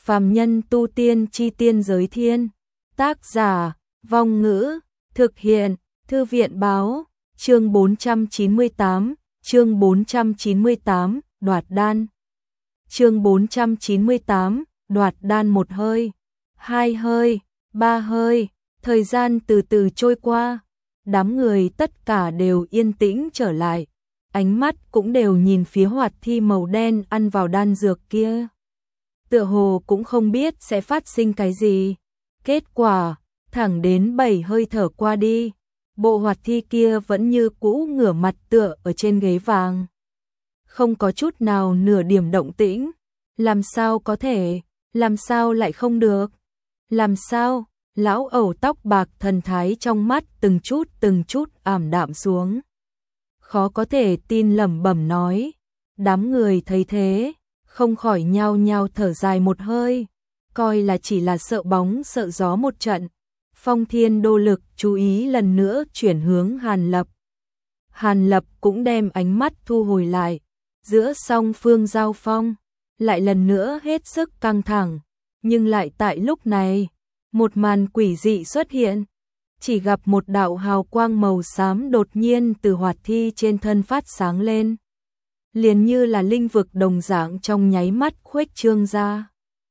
Phàm nhân tu tiên chi tiên giới thiên. Tác giả, Vong Ngữ, thực hiện, Thư viện Báo, chương 498, đoạt đan. Chương 498, đoạt đan. Một hơi, hai hơi, ba hơi, thời gian từ từ trôi qua, đám người tất cả đều yên tĩnh trở lại, ánh mắt cũng đều nhìn phía hoạt thi màu đen ăn vào đan dược kia. Tựa hồ cũng không biết sẽ phát sinh cái gì. Kết quả, thẳng đến 7 hơi thở qua đi, bộ hoạt thi kia vẫn như cũ ngửa mặt tựa ở trên ghế vàng. Không có chút nào nửa điểm động tĩnh. Làm sao có thể, làm sao lại không được? Làm sao? Lão ẩu tóc bạc thần thái trong mắt từng chút ảm đạm xuống. Khó có thể tin lẩm bẩm nói. Đám người thấy thế, không khỏi nhao nhao thở dài một hơi, coi là chỉ là sợ bóng sợ gió một trận. Phong Thiên Đô Lực chú ý lần nữa chuyển hướng Hàn Lập. Hàn Lập cũng đem ánh mắt thu hồi lại, giữa song phương giao phong, lại lần nữa hết sức căng thẳng, nhưng lại tại lúc này, một màn quỷ dị xuất hiện, chỉ gặp một đạo hào quang màu xám đột nhiên từ hoạt thi trên thân phát sáng lên, liền như là linh vực đồng dạng trong nháy mắt khuếch trương ra.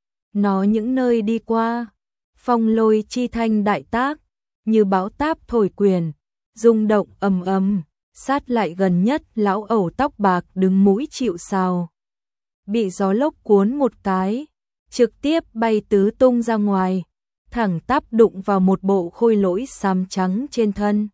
Nó những nơi đi qua, phong lôi chi thanh đại tác, như bão táp thổi quyền, rung động ầm ầm, sát lại gần nhất lão ẩu tóc bạc đứng mũi chịu sào. Bị gió lốc cuốn một cái, trực tiếp bay tứ tung ra ngoài, thẳng tắp đụng vào một bộ khôi lỗi xám trắng trên thân.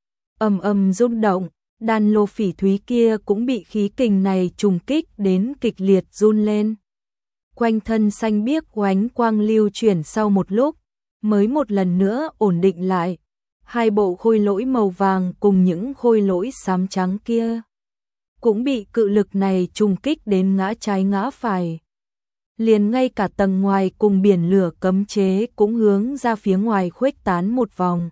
Ầm ầm rung động, đan lô phỉ thúy kia cũng bị khí kình này trùng kích đến kịch liệt run lên. Quanh thân xanh biếc oánh quang lưu chuyển sau một lúc, mới một lần nữa ổn định lại. Hai bộ khôi lỗi màu vàng cùng những khôi lỗi xám trắng kia cũng bị cự lực này trùng kích đến ngã trái ngã phải. Liền ngay cả tầng ngoài cùng biển lửa cấm chế cũng hướng ra phía ngoài khuếch tán một vòng.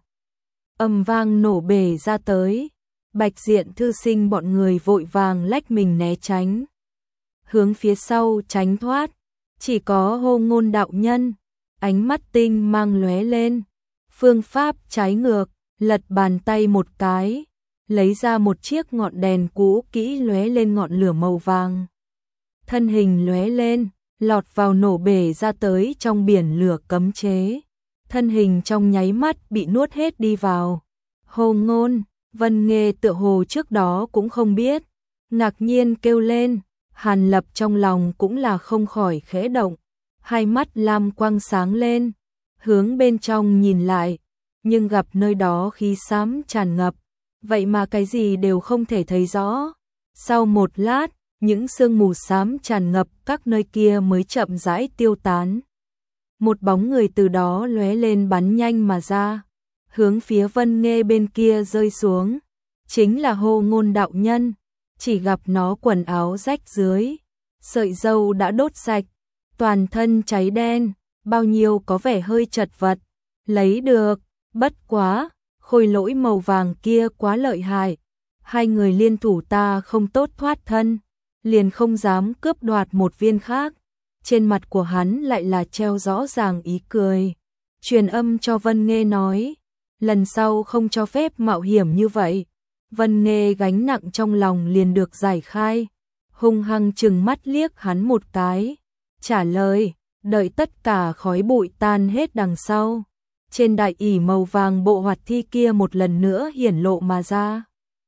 Ầm vang nổ bể ra tới, Bạch Diện thư sinh bọn người vội vàng lách mình né tránh, hướng phía sau tránh thoát. Chỉ có Hô Ngôn đạo nhân, ánh mắt tinh mang lóe lên, phương pháp trái ngược, lật bàn tay một cái, lấy ra một chiếc ngọn đèn cũ kỹ lóe lên ngọn lửa màu vàng. Thân hình lóe lên, lọt vào nổ bể ra tới trong biển lửa cấm chế. Thân hình trong nháy mắt bị nuốt hết đi vào. Hô Ngôn, Vân Nghê tựa hồ trước đó cũng không biết, ngạc nhiên kêu lên. Hàn Lập trong lòng cũng là không khỏi khẽ động, hai mắt lam quang sáng lên, hướng bên trong nhìn lại, nhưng gặp nơi đó khí xám tràn ngập, vậy mà cái gì đều không thể thấy rõ. Sau một lát, những sương mù xám tràn ngập các nơi kia mới chậm rãi tiêu tán. Một bóng người từ đó lóe lên bắn nhanh mà ra, hướng phía Vân Nghê bên kia rơi xuống, chính là Hô Ngôn đạo nhân. Chỉ gặp nó quần áo rách dưới, sợi râu đã đốt sạch, toàn thân cháy đen, bao nhiêu có vẻ hơi chật vật. Lấy được, bất quá, khôi lỗi màu vàng kia quá lợi hại, hai người liên thủ ta không tốt thoát thân, liền không dám cướp đoạt một viên khác. Trên mặt của hắn lại là treo rõ ràng ý cười, truyền âm cho Vân Nghê nói, lần sau không cho phép mạo hiểm như vậy. Vân Nghê gánh nặng trong lòng liền được giải khai, hung hăng trừng mắt liếc hắn một cái, trả lời, đợi tất cả khói bụi tan hết đằng sau. Trên đại ỷ màu vàng bộ hoạt thi kia một lần nữa hiển lộ mà ra.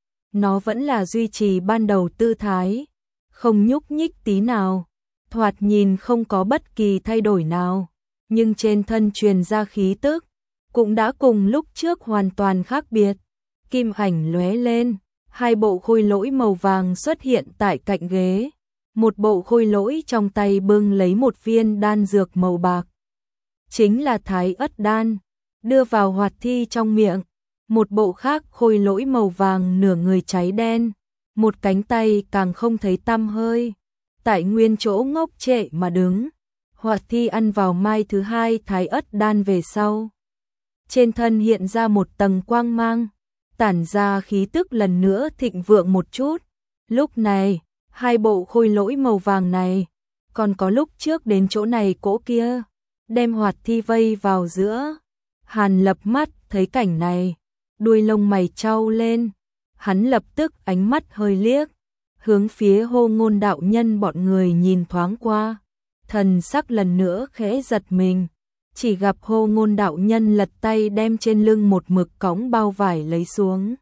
Nó vẫn là duy trì ban đầu tư thái, không nhúc nhích tí nào, thoạt nhìn không có bất kỳ thay đổi nào, nhưng trên thân truyền ra khí tức, cũng đã cùng lúc trước hoàn toàn khác biệt. Kim ảnh lóe lên, hai bộ khôi lỗi màu vàng xuất hiện tại cạnh ghế. Một bộ khôi lỗi trong tay bưng lấy một viên đan dược màu bạc, chính là Thái Ất đan, đưa vào hoạt thi trong miệng. Một bộ khác khôi lỗi màu vàng nửa người cháy đen, một cánh tay càng không thấy tăm hơi, tại nguyên chỗ ngốc trệ mà đứng. Hoạt thi ăn vào mai thứ hai Thái Ất đan về sau, trên thân hiện ra một tầng quang mang, tản ra khí tức lần nữa thịnh vượng một chút. Lúc này, hai bộ khôi lỗi màu vàng này còn có lúc trước đến chỗ này cỗ kia, đem Hoạt Thi vây vào giữa. Hàn Lập mắt thấy cảnh này, đuôi lông mày chau lên, hắn lập tức ánh mắt hơi liếc, hướng phía Hô Ngôn đạo nhân bọn người nhìn thoáng qua, thần sắc lần nữa khẽ giật mình, chỉ gặp Hô Ngôn đạo nhân lật tay đem trên lưng một mực cõng bao vải lấy xuống,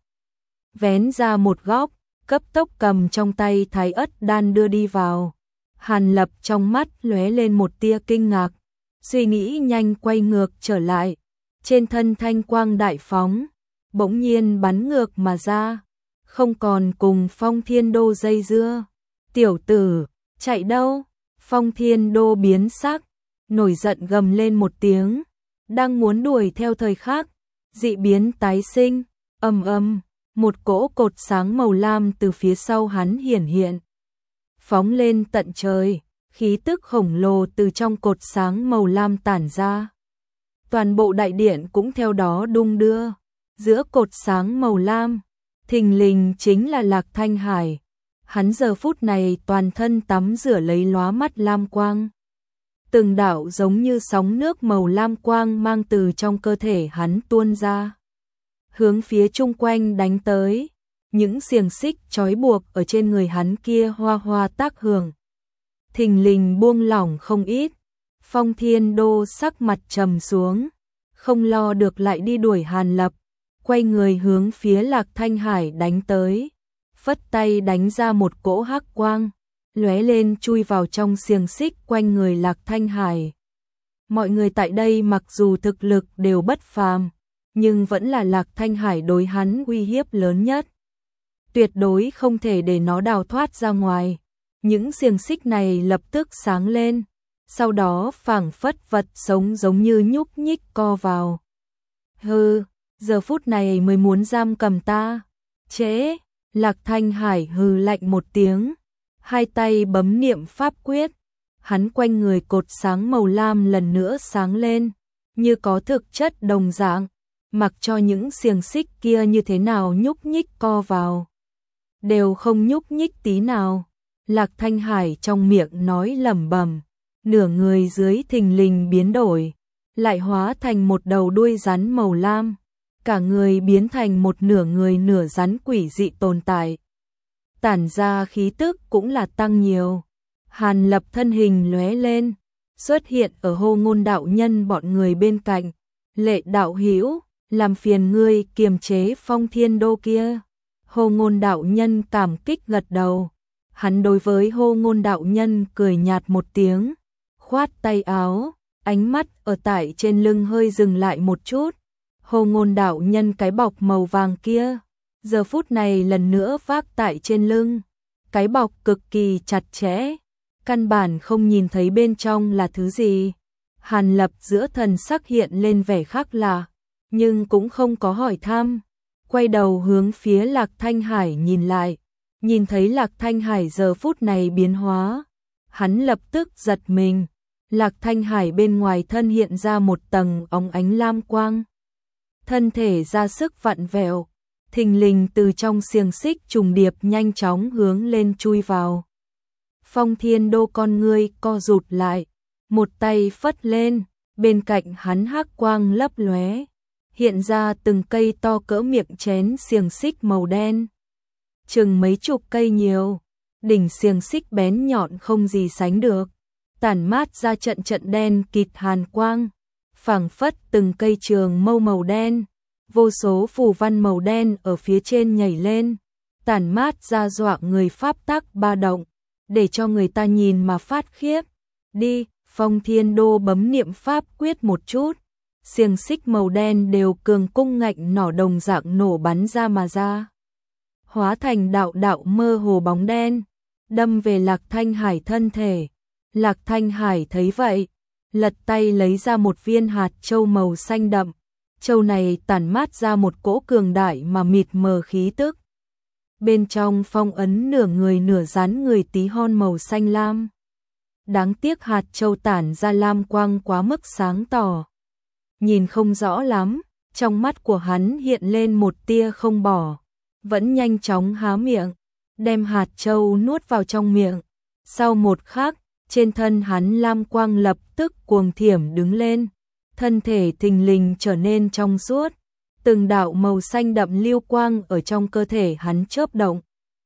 vén ra một góc, cấp tốc cầm trong tay thái ất đan đưa đi vào. Hàn Lập trong mắt lóe lên một tia kinh ngạc, suy nghĩ nhanh quay ngược trở lại, trên thân thanh quang đại phóng, bỗng nhiên bắn ngược mà ra, không còn cùng Phong Thiên Đô dây dưa. Tiểu tử, chạy đâu? Phong Thiên Đô biến sắc, nổi giận gầm lên một tiếng, đang muốn đuổi theo thời khắc, dị biến tái sinh, ầm ầm, một cỗ cột sáng màu lam từ phía sau hắn hiển hiện, phóng lên tận trời, khí tức khổng lồ từ trong cột sáng màu lam tản ra. Toàn bộ đại điện cũng theo đó đung đưa, giữa cột sáng màu lam, thình lình chính là Lạc Thanh Hải. Hắn giờ phút này toàn thân tắm rửa lấy lóa mắt lam quang. Từng đạo giống như sóng nước màu lam quang mang từ trong cơ thể hắn tuôn ra, hướng phía chung quanh đánh tới. Những xiềng xích trói buộc ở trên người hắn kia hoa hoa tác hưởng, thình lình buông lỏng không ít. Phong Thiên Đô sắc mặt trầm xuống, không lo được lại đi đuổi Hàn Lập, quay người hướng phía Lạc Thanh Hải đánh tới, phất tay đánh ra một cỗ hắc quang, lóe lên chui vào trong xiềng xích quanh người Lạc Thanh Hải. Mọi người tại đây mặc dù thực lực đều bất phàm, nhưng vẫn là Lạc Thanh Hải đối hắn uy hiếp lớn nhất. Tuyệt đối không thể để nó đào thoát ra ngoài. Những xiềng xích này lập tức sáng lên, sau đó phảng phất vật sống giống như nhúc nhích co vào. Hừ, giờ phút này mới muốn giam cầm ta. Trễ, Lạc Thanh Hải hừ lạnh một tiếng, hai tay bấm niệm pháp quyết, hắn quanh người cột sáng màu lam lần nữa sáng lên, như có thực chất đồng dạng, mặc cho những xiềng xích kia như thế nào nhúc nhích co vào, đều không nhúc nhích tí nào. Lạc Thanh Hải trong miệng nói lẩm bẩm, nửa người dưới thình lình biến đổi, lại hóa thành một đầu đuôi rắn màu lam, cả người biến thành một nửa người nửa rắn quỷ dị tồn tại. Tản ra khí tức cũng là tăng nhiều. Hàn Lập thân hình lóe lên, xuất hiện ở Hô Ngôn đạo nhân bọn người bên cạnh. Lệ đạo hữu, làm phiền ngươi kiềm chế Phong Thiên Đô kia. Hô Ngôn đạo nhân cảm kích gật đầu. Hắn đối với Hô Ngôn đạo nhân cười nhạt một tiếng, khoát tay áo, ánh mắt ở tại trên lưng hơi dừng lại một chút. Hô Ngôn đạo nhân cái bọc màu vàng kia, giờ phút này lần nữa vác tại trên lưng. Cái bọc cực kỳ chặt chẽ, căn bản không nhìn thấy bên trong là thứ gì. Hàn Lập giữa thần sắc hiện lên vẻ khác lạ, nhưng cũng không có hỏi thăm. Quay đầu hướng phía Lạc Thanh Hải nhìn lại, nhìn thấy Lạc Thanh Hải giờ phút này biến hóa. Hắn lập tức giật mình, Lạc Thanh Hải bên ngoài thân hiện ra một tầng óng ánh lam quang. Thân thể ra sức vặn vẹo, thình lình từ trong xiềng xích trùng điệp nhanh chóng hướng lên chui vào. Phong Thiên Đô con ngươi co rụt lại, một tay phất lên, bên cạnh hắn hắc quang lấp lóe, hiện ra từng cây to cỡ miệng chén xiềng xích màu đen, chừng mấy chục cây nhiều, đỉnh xiềng xích bén nhọn không gì sánh được, tản mát ra trận trận đen kịt hàn quang, phảng phất từng cây trường mâu màu đen, vô số phù văn màu đen ở phía trên nhảy lên, tản mát ra dọa người pháp tắc ba động, để cho người ta nhìn mà phát khiếp. Đi, Phong Thiên Đô bấm niệm pháp quyết một chút, xiềng xích màu đen đều cường cung ngạnh nỏ đồng dạng nổ bắn ra mà ra, hóa thành đạo đạo mơ hồ bóng đen, đâm về Lạc Thanh Hải thân thể. Lạc Thanh Hải thấy vậy, lật tay lấy ra một viên hạt châu màu xanh đậm, châu này tản mát ra một cỗ cường đại mà mịt mờ khí tức. Bên trong phong ấn nửa người nửa rắn người tí hon màu xanh lam. Đáng tiếc hạt châu tản ra lam quang quá mức sáng tỏ, nhìn không rõ lắm, trong mắt của hắn hiện lên một tia không bỏ, vẫn nhanh chóng há miệng, đem hạt châu nuốt vào trong miệng. Sau một khắc, trên thân hắn lam quang lập tức cuồng thiểm đứng lên, thân thể thình lình trở nên trong suốt, từng đạo màu xanh đậm lưu quang ở trong cơ thể hắn chớp động.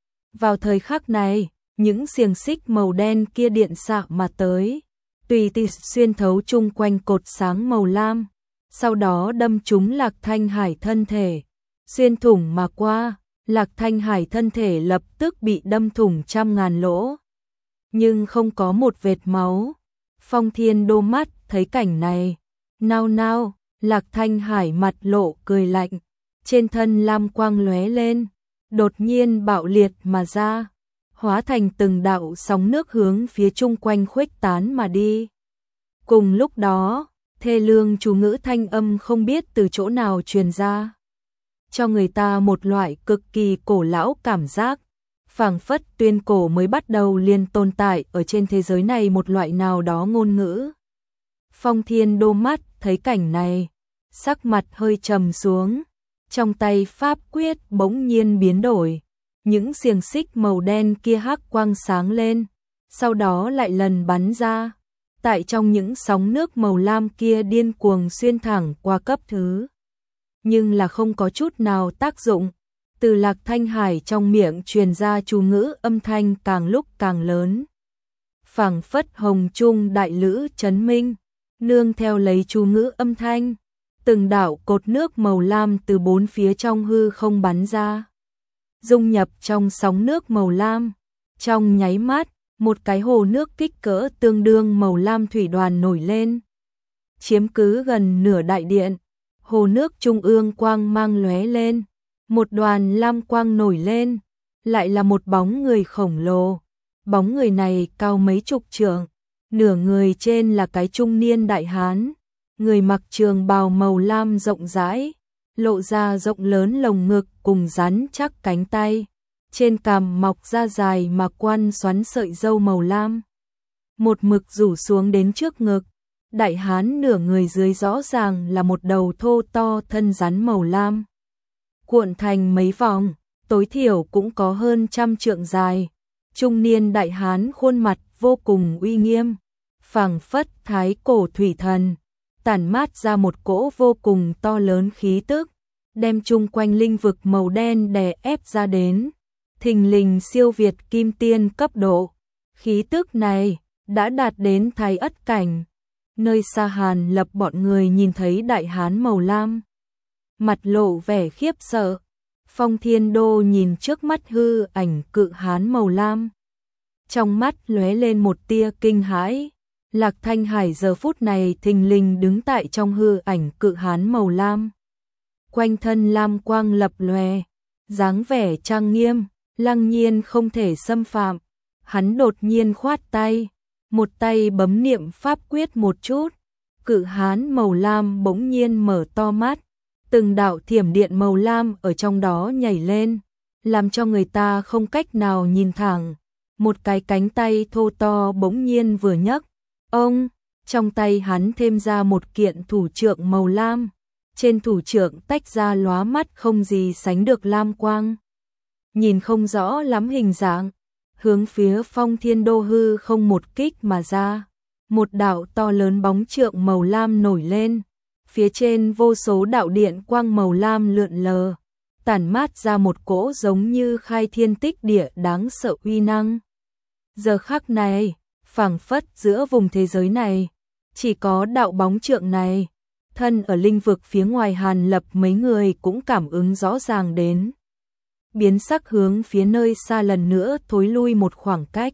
Vào thời khắc này, những xiềng xích màu đen kia điện xạ mà tới, tùy tiện xuyên thấu chung quanh cột sáng màu lam, sau đó đâm trúng Lạc Thanh Hải thân thể, xuyên thủng mà qua, Lạc Thanh Hải thân thể lập tức bị đâm thủng trăm ngàn lỗ, nhưng không có một vệt máu. Phong Thiên Đô mắt thấy cảnh này, nao nao, Lạc Thanh Hải mặt lộ cười lạnh, trên thân lam quang lóe lên, đột nhiên bạo liệt mà ra, hóa thành từng đạo sóng nước hướng phía chung quanh khuếch tán mà đi. Cùng lúc đó, thê lương chú ngữ thanh âm không biết từ chỗ nào truyền ra, cho người ta một loại cực kỳ cổ lão cảm giác, phảng phất tuyên cổ mới bắt đầu liền tồn tại ở trên thế giới này một loại nào đó ngôn ngữ. Phong Thiên Đô mắt thấy cảnh này, sắc mặt hơi trầm xuống, trong tay pháp quyết bỗng nhiên biến đổi, những xiềng xích màu đen kia hắc quang sáng lên, sau đó lại lần bắn ra, tại trong những sóng nước màu lam kia điên cuồng xuyên thẳng qua cấp thứ, nhưng là không có chút nào tác dụng. Từ Lạc Thanh Hải trong miệng truyền ra chú ngữ âm thanh càng lúc càng lớn, phảng phất hồng trung đại lữ chấn minh, nương theo lấy chú ngữ âm thanh, từng đạo cột nước màu lam từ bốn phía trong hư không bắn ra, dung nhập trong sóng nước màu lam. Trong nháy mắt, một cái hồ nước kích cỡ tương đương màu lam thủy đoàn nổi lên, chiếm cứ gần nửa đại điện. Hồ nước trung ương quang mang lóe lên, một đoàn lam quang nổi lên, lại là một bóng người khổng lồ. Bóng người này cao mấy chục trượng, nửa người trên là cái trung niên đại hán, người mặc trường bào màu lam rộng rãi, lộ ra rộng lớn lồng ngực cùng rắn chắc cánh tay, trên cằm mọc ra dài mà quan xoắn sợi râu màu lam, một mực rủ xuống đến trước ngực. Đại hán nửa người dưới rõ ràng là một đầu thô to thân rắn màu lam, cuộn thành mấy vòng, tối thiểu cũng có hơn 100 trượng dài. Trung niên đại hán khuôn mặt vô cùng uy nghiêm, phảng phất thái cổ thủy thần, tản mát ra một cỗ vô cùng to lớn khí tức, đem chung quanh linh vực màu đen đè ép ra đến, thình lình siêu việt kim tiên cấp độ. Khí tức này đã đạt đến thái ất cảnh. Nơi xa Hàn Lập bọn người nhìn thấy đại hán màu lam, mặt lộ vẻ khiếp sợ. Phong Thiên Đô nhìn trước mắt hư ảnh cự hán màu lam, trong mắt lóe lên một tia kinh hãi. Lạc Thanh Hải giờ phút này thình lình đứng tại trong hư ảnh cự hán màu lam, quanh thân lam quang lập lòe, dáng vẻ trang nghiêm, lăng nhiên không thể xâm phạm. Hắn đột nhiên khoát tay, một tay bấm niệm pháp quyết một chút, cự hán màu lam bỗng nhiên mở to mắt, từng đạo thiểm điện màu lam ở trong đó nhảy lên, làm cho người ta không cách nào nhìn thẳng. Một cái cánh tay thô to bỗng nhiên vừa nhấc, ông, trong tay hắn thêm ra một kiện thủ trượng màu lam, trên thủ trượng tách ra lóa mắt không gì sánh được lam quang, nhìn không rõ lắm hình dạng, hướng phía Phong Thiên Đô hư không một kích mà ra. Một đạo to lớn bóng trượng màu lam nổi lên, phía trên vô số đạo điện quang màu lam lượn lờ, tản mát ra một cỗ giống như khai thiên tích địa đáng sợ uy năng. Giờ khắc này, phảng phất giữa vùng thế giới này, chỉ có đạo bóng trượng này, thân ở linh vực phía ngoài Hàn Lập mấy người cũng cảm ứng rõ ràng đến. Biến sắc hướng phía nơi xa lần nữa thối lui một khoảng cách.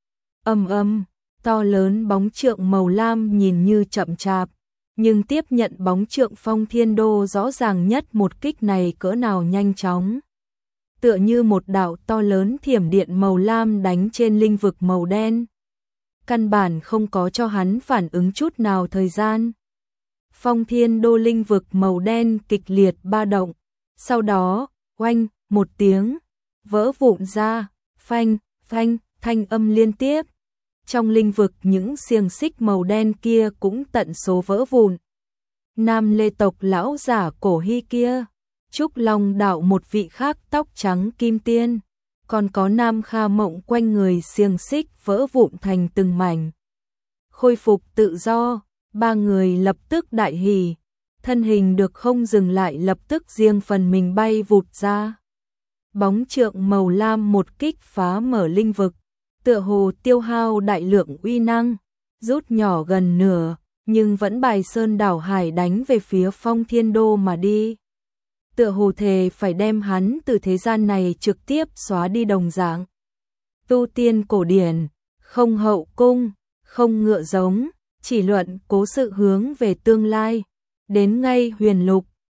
To lớn bóng trượng màu lam nhìn như chậm chạp, nhưng tiếp nhận bóng trượng Phong Thiên Đô rõ ràng nhất một kích này cỡ nào nhanh chóng. Tựa như một đạo to lớn thiểm điện màu lam đánh trên linh vực màu đen. Căn bản không có cho hắn phản ứng chút nào thời gian. Phong Thiên Đô linh vực màu đen kịch liệt ba động, sau đó, oanh, một tiếng, vỡ vụn ra, phanh, phanh, thanh âm liên tiếp. Trong linh vực những xiềng xích màu đen kia cũng tận số vỡ vụn. Nam Lê tộc lão giả cổ hy kia, Trúc Long đạo một vị khác tóc trắng kim tiên, còn có Nam Kha Mộng quanh người xiềng xích vỡ vụn thành từng mảnh. Khôi phục tự do, ba người lập tức đại hỉ, thân hình được không dừng lại lập tức riêng phần mình bay vụt ra. Bóng trượng màu lam một kích phá mở linh vực, tựa hồ tiêu hao đại lượng uy năng, rút nhỏ gần nửa, nhưng vẫn bài sơn đảo hải đánh về phía Phong Thiên Đô mà đi. Tựa hồ thề phải đem hắn từ thế gian này trực tiếp xóa đi đồng dạng. Tu tiên cổ điển, không hậu cung, không ngựa giống, chỉ luận cố sự hướng về tương lai. Đến ngay huyền lục,